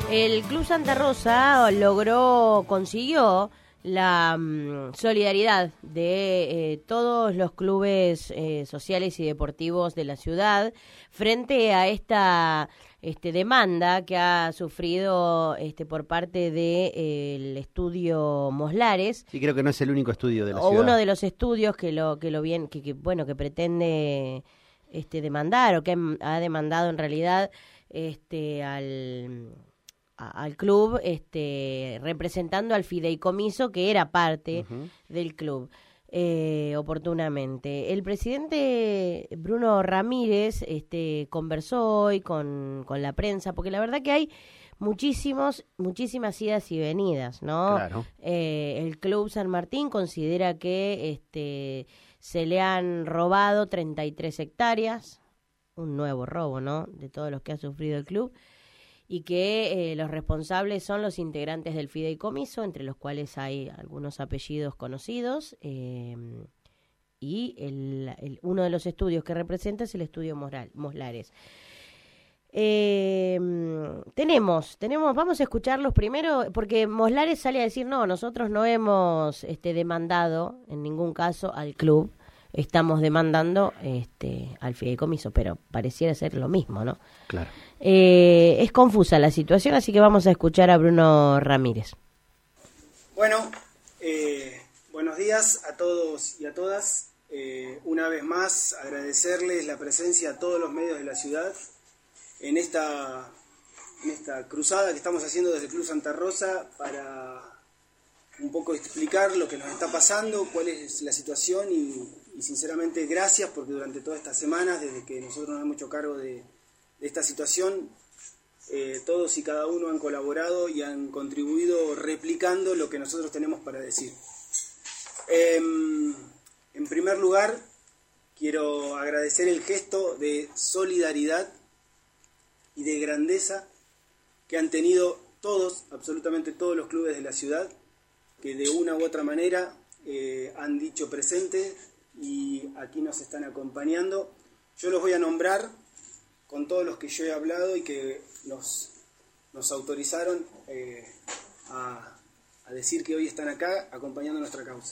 El Club Santa Rosa consiguió la solidaridad de todos los clubes sociales y deportivos de la ciudad frente a esta demanda que ha sufrido por parte del estudio Moslares. Sí, creo que no es el único estudio de la ciudad. O uno de los estudios que pretende demandar o que ha demandado en realidad al club, representando al fideicomiso que era parte del club, oportunamente. El presidente Bruno Ramírez conversó hoy con la prensa, porque la verdad que hay muchísimas idas y venidas, ¿no? Claro. El Club San Martín considera que se le han robado 33 hectáreas, un nuevo robo, ¿no?, de todos los que ha sufrido el club, y que los responsables son los integrantes del fideicomiso, entre los cuales hay algunos apellidos conocidos, y uno de los estudios que representa es el estudio Moslares. Vamos a escucharlos primero, porque Moslares sale a decir, no, nosotros no hemos demandado en ningún caso al club, estamos demandando al fideicomiso, pero pareciera ser lo mismo, ¿no? Claro. Es confusa la situación, así que vamos a escuchar a Bruno Ramírez. Bueno, buenos días a todos y a todas. Una vez más, agradecerles la presencia a todos los medios de la ciudad en esta cruzada que estamos haciendo desde el Club Santa Rosa para un poco explicar lo que nos está pasando, cuál es la situación y sinceramente gracias, porque durante todas estas semanas, desde que nosotros nos hemos hecho cargo de esta situación, todos y cada uno han colaborado y han contribuido replicando lo que nosotros tenemos para decir. En primer lugar, quiero agradecer el gesto de solidaridad y de grandeza que han tenido todos, absolutamente todos los clubes de la ciudad, que de una u otra manera han dicho presente y aquí nos están acompañando. Yo los voy a nombrar con todos los que yo he hablado y que nos autorizaron a decir que hoy están acá acompañando nuestra causa.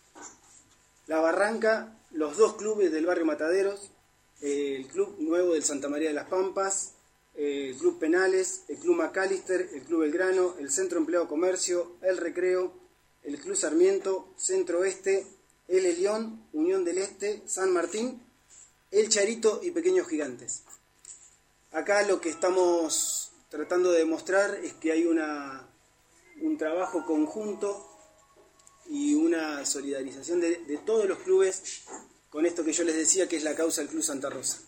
La Barranca, los dos clubes del barrio Mataderos, el Club Nuevo del Santa María de las Pampas, el Club Penales, el Club Macalister, el Club Belgrano, el Centro Empleado Comercio, el Recreo, el Club Sarmiento, Centro Oeste, el Elión, Unión del Este, San Martín, el Charito y Pequeños Gigantes. Acá lo que estamos tratando de demostrar es que hay un trabajo conjunto y una solidarización de todos los clubes con esto que yo les decía que es la causa del Club Santa Rosa.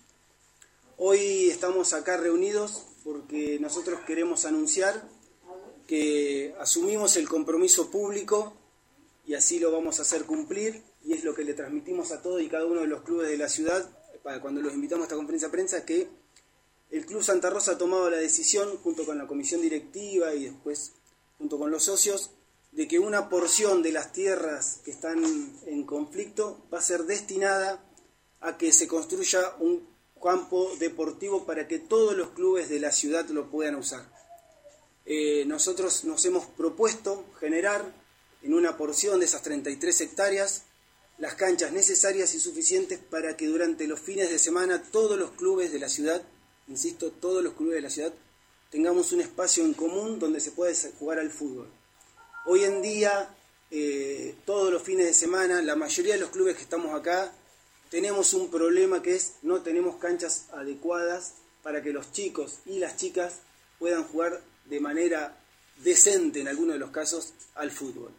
Hoy estamos acá reunidos porque nosotros queremos anunciar que asumimos el compromiso público y así lo vamos a hacer cumplir, y es lo que le transmitimos a todos y cada uno de los clubes de la ciudad cuando los invitamos a esta conferencia de prensa, que el Club Santa Rosa ha tomado la decisión, junto con la comisión directiva y después junto con los socios, de que una porción de las tierras que están en conflicto va a ser destinada a que se construya un campo deportivo para que todos los clubes de la ciudad lo puedan usar. Nosotros nos hemos propuesto generar en una porción de esas 33 hectáreas las canchas necesarias y suficientes para que durante los fines de semana todos los clubes de la ciudad, insisto, todos los clubes de la ciudad, tengamos un espacio en común donde se pueda jugar al fútbol. Hoy en día, todos los fines de semana, la mayoría de los clubes que estamos acá, tenemos un problema que es no tenemos canchas adecuadas para que los chicos y las chicas puedan jugar de manera decente, en algunos de los casos, al fútbol.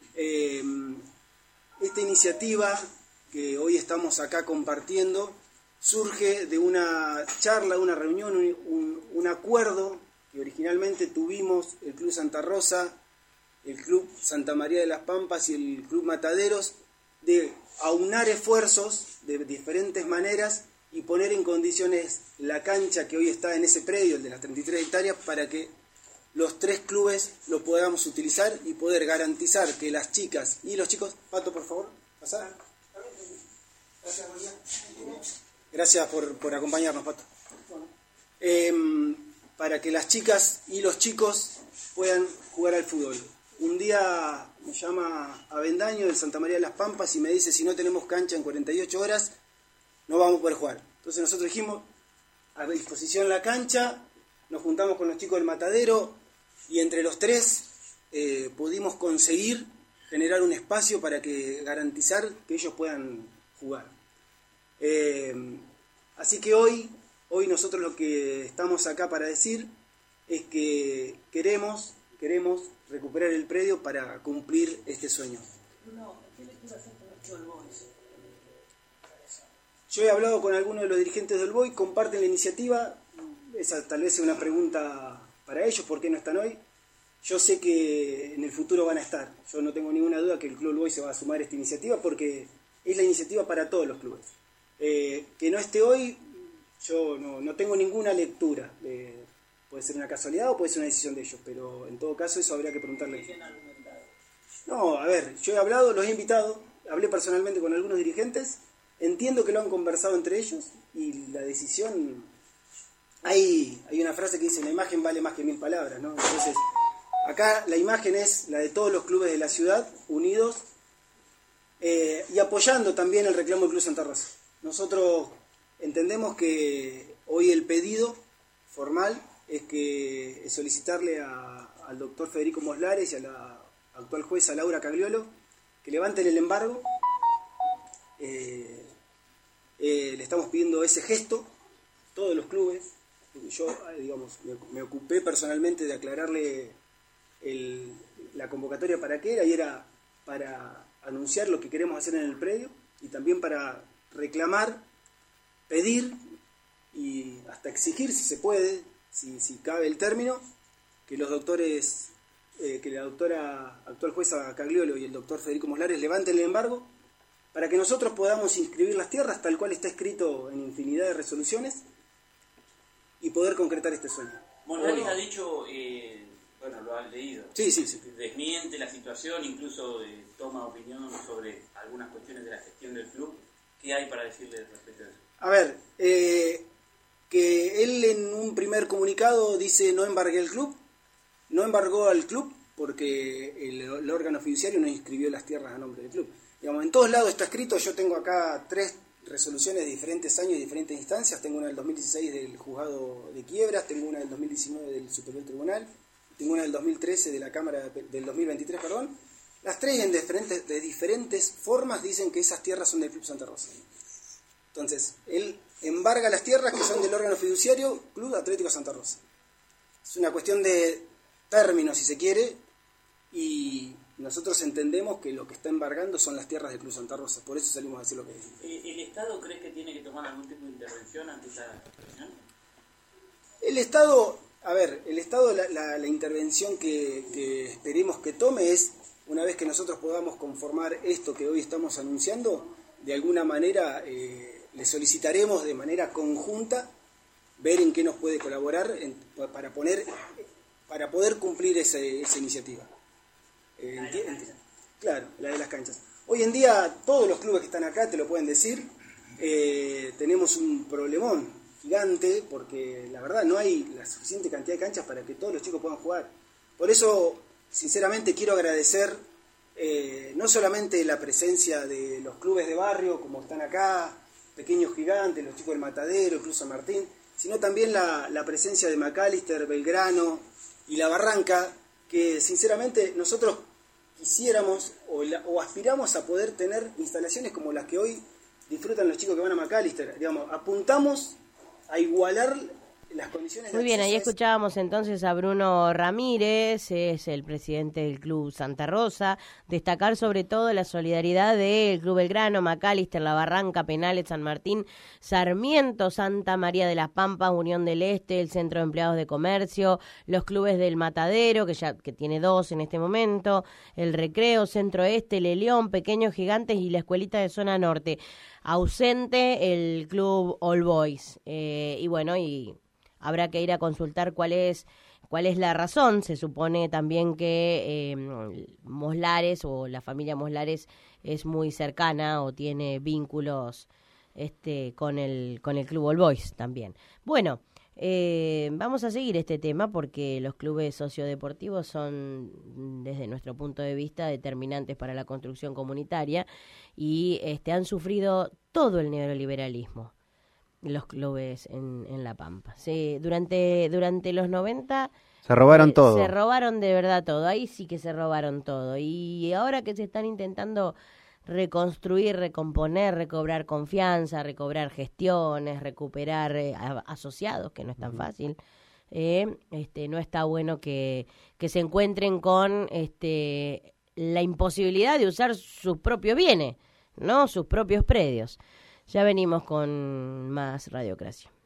Esta iniciativa que hoy estamos acá compartiendo surge de una charla, una reunión, un acuerdo que originalmente tuvimos el Club Santa Rosa, el Club Santa María de las Pampas y el Club Mataderos, de aunar esfuerzos de diferentes maneras y poner en condiciones la cancha que hoy está en ese predio, el de las 33 hectáreas, para que los tres clubes lo podamos utilizar y poder garantizar que las chicas y los chicos... Pato, por favor, pasá. Gracias, María. Gracias por acompañarnos, Pato. para que las chicas y los chicos puedan jugar al fútbol. Un día me llama Avendaño de Santa María de las Pampas y me dice, si no tenemos cancha en 48 horas, no vamos a poder jugar. Entonces nosotros dijimos, a disposición la cancha, nos juntamos con los chicos del Matadero y entre los tres pudimos conseguir generar un espacio para garantizar que ellos puedan jugar. Así que hoy nosotros lo que estamos acá para decir es que queremos recuperar el predio para cumplir este sueño. ¿Qué lectura hacer con los All Boys? Yo he hablado con algunos de los dirigentes del Boy, comparten la iniciativa. Esa tal vez sea una pregunta para ellos, ¿por qué no están hoy? Yo sé que en el futuro van a estar. Yo no tengo ninguna duda que el Club Boy se va a sumar a esta iniciativa porque es la iniciativa para todos los clubes. Que no esté hoy, yo no tengo ninguna lectura. Puede ser una casualidad o puede ser una decisión de ellos, pero en todo caso eso habría que preguntarle. No, a ver, yo he hablado, los he invitado, hablé personalmente con algunos dirigentes, entiendo que lo han conversado entre ellos y la decisión... Hay una frase que dice, la imagen vale más que 1000 palabras, ¿no? Entonces, acá la imagen es la de todos los clubes de la ciudad, unidos, y apoyando también el reclamo del Club Santa Rosa. Nosotros entendemos que hoy el pedido formal es solicitarle al doctor Federico Moslares y a la actual jueza Laura Cagliolo que levanten el embargo. Le estamos pidiendo ese gesto, todos los clubes. Yo, digamos, me ocupé personalmente de aclararle la convocatoria para qué era, y era para anunciar lo que queremos hacer en el predio y también para reclamar, pedir y hasta exigir, si se puede, si cabe el término, que los doctores, que la doctora actual jueza Cagliolo y el doctor Federico Moslares levanten el embargo para que nosotros podamos inscribir las tierras tal cual está escrito en infinidad de resoluciones y poder concretar este sueño. Moslares ha dicho, bueno, lo has leído, sí. Desmiente la situación, incluso toma opinión sobre algunas cuestiones de la gestión del club. ¿Qué hay para decirle respecto a eso? A ver, que él en un primer comunicado dice no embargué el club, no embargó al club porque el órgano fiduciario no inscribió las tierras a nombre del club. Digamos, en todos lados está escrito, yo tengo acá 3 resoluciones de diferentes años y diferentes instancias, tengo una del 2016 del juzgado de quiebras, tengo una del 2019 del Superior Tribunal, tengo una del 2013 de la Cámara del 2023, perdón. Las 3 de diferentes formas dicen que esas tierras son del Club Santa Rosa. Entonces, él embarga las tierras que son del órgano fiduciario Club Atlético Santa Rosa. Es una cuestión de términos, si se quiere, y nosotros entendemos que lo que está embargando son las tierras del Club Santa Rosa. Por eso salimos a decir lo que decimos. ¿El Estado cree que tiene que tomar algún tipo de intervención ante esta situación? El Estado, la intervención que esperemos que tome es, una vez que nosotros podamos conformar esto que hoy estamos anunciando, de alguna manera le solicitaremos de manera conjunta ver en qué nos puede colaborar para poder cumplir esa iniciativa. Claro, la de las canchas. Hoy en día todos los clubes que están acá te lo pueden decir, tenemos un problemón gigante porque la verdad no hay la suficiente cantidad de canchas para que todos los chicos puedan jugar. Por eso, sinceramente, quiero agradecer no solamente la presencia de los clubes de barrio como están acá, Pequeños Gigantes, los chicos del Matadero, el Club San Martín, sino también la presencia de Macalister, Belgrano y La Barranca, que sinceramente nosotros quisiéramos o aspiramos a poder tener instalaciones como las que hoy disfrutan los chicos que van a Macalister. Digamos, apuntamos a igualar las condiciones de Muy bien, ahí acceso. escuchábamos entonces a Bruno Ramírez, es el presidente del Club Santa Rosa, destacar sobre todo la solidaridad del Club Belgrano, Macalister, La Barranca, Penales, San Martín, Sarmiento, Santa María de las Pampas, Unión del Este, el Centro de Empleados de Comercio, los clubes del Matadero, que tiene 2 en este momento, el Recreo, Centro Este, el León, Pequeños Gigantes y la Escuelita de Zona Norte. Ausente el Club All Boys. Y bueno, y habrá que ir a consultar cuál es la razón. Se supone también que Moslares o la familia Moslares es muy cercana o tiene vínculos con el Club All Boys también. Bueno, Vamos a seguir este tema porque los clubes sociodeportivos son, desde nuestro punto de vista, determinantes para la construcción comunitaria y han sufrido todo el neoliberalismo, los clubes en La Pampa. Sí, durante los 90... Se robaron todo. Se robaron de verdad todo, ahí sí que se robaron todo. Y ahora que se están intentando reconstruir, recomponer, recobrar confianza, recobrar gestiones, recuperar asociados, que no es tan fácil, no está bueno que se encuentren con la imposibilidad de usar sus propios bienes, ¿no? Sus propios predios. Ya venimos con más Radiocracia.